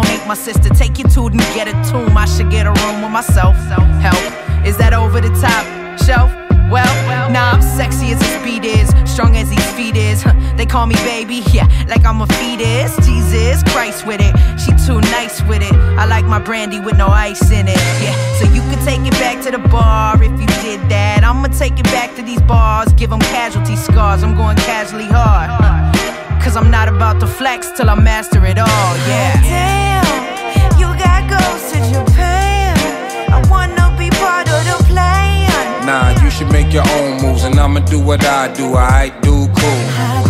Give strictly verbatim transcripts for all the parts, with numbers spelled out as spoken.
phone ain't my sister. Take your tooth and get a tomb. I should get a room with myself. Help, is that over the top shelf? Well, nah, I'm sexy as his speed is, strong as his feet is. They call me baby, yeah, like I'm a fetus. Jesus Christ with it, she too nice with it. I like my brandy with no ice in it, yeah. So you can take it back to the bar if you did that. I'ma take it back to these bars, give them casualty scars. I'm going casually hard, cause I'm not about to flex till I master it all, yeah. Damn, you got goals to Japan. I wanna be part of the plan. Nah, you should make your own moves, and I'ma do what I do, I do cool. Hot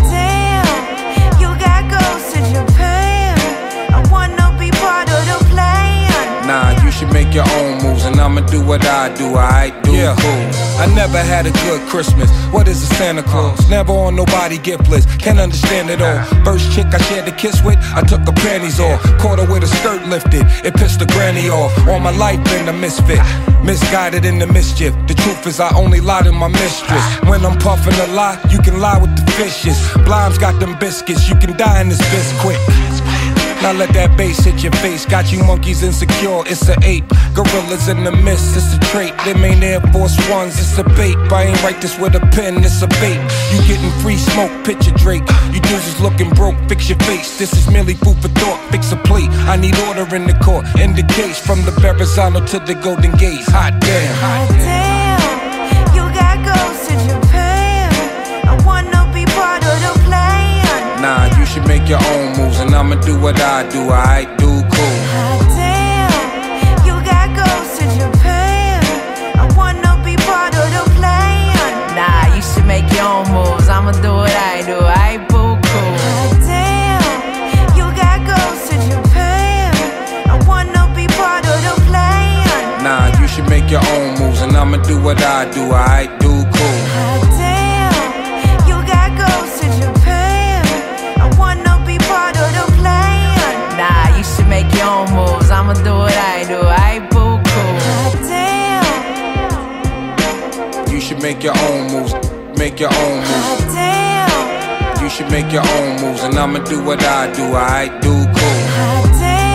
damn, you got goals to Japan. I wanna be part of the plan. Nah, you should make your own moves, and I'ma do what I do, I do yeah. cool. I never had a good Christmas. What is a Santa Claus? Never on nobody gift list. Can't understand it all. First chick I shared a kiss with, I took her panties off. Caught her with a skirt lifted. It pissed the granny off. All my life been a misfit. Misguided in the mischief. The truth is I only lie to my mistress. When I'm puffing a lie, you can lie with the fishes. Blimes got them biscuits. You can die in this biz quick. Now let that bass hit your face. Got you monkeys insecure, it's a ape. Gorillas in the mist, it's a trait. Them ain't Air Force Ones, it's a bait. I ain't write this with a pen, it's a bait. You getting free smoke, picture Drake. You dudes is looking broke, fix your face. This is merely food for thought, fix a plate. I need order in the court, in the case. From the Verrazano to the Golden Gate. Hot damn. Hot damn, you got goals to Japan. I wanna be part of the plan. Nah, you should make your own moves, and I'ma do what I do, I do cool. Hot damn, you got goals to Japan. I wanna be part of the plan. Nah, you should make your own moves, I'ma do what I do, I boo cool. Hot damn, you got goals to Japan. I wanna be part of the plan. Nah, you should make your own moves, and I'ma do what I do, I do cool. Hot damn, you got goals to Japan. Nah, you should make your own moves, I'ma do what I do, I boo cool. Hot damn, you should make your own moves, make your own moves. Hot damn, you should make your own moves, and I'ma do what I do, I do cool. Hot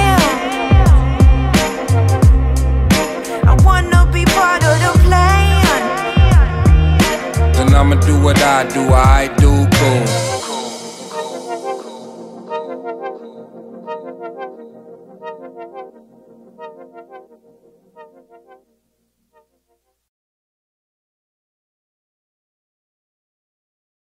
damn, I wanna be part of the plan. Then I'ma do what I do, I do cool.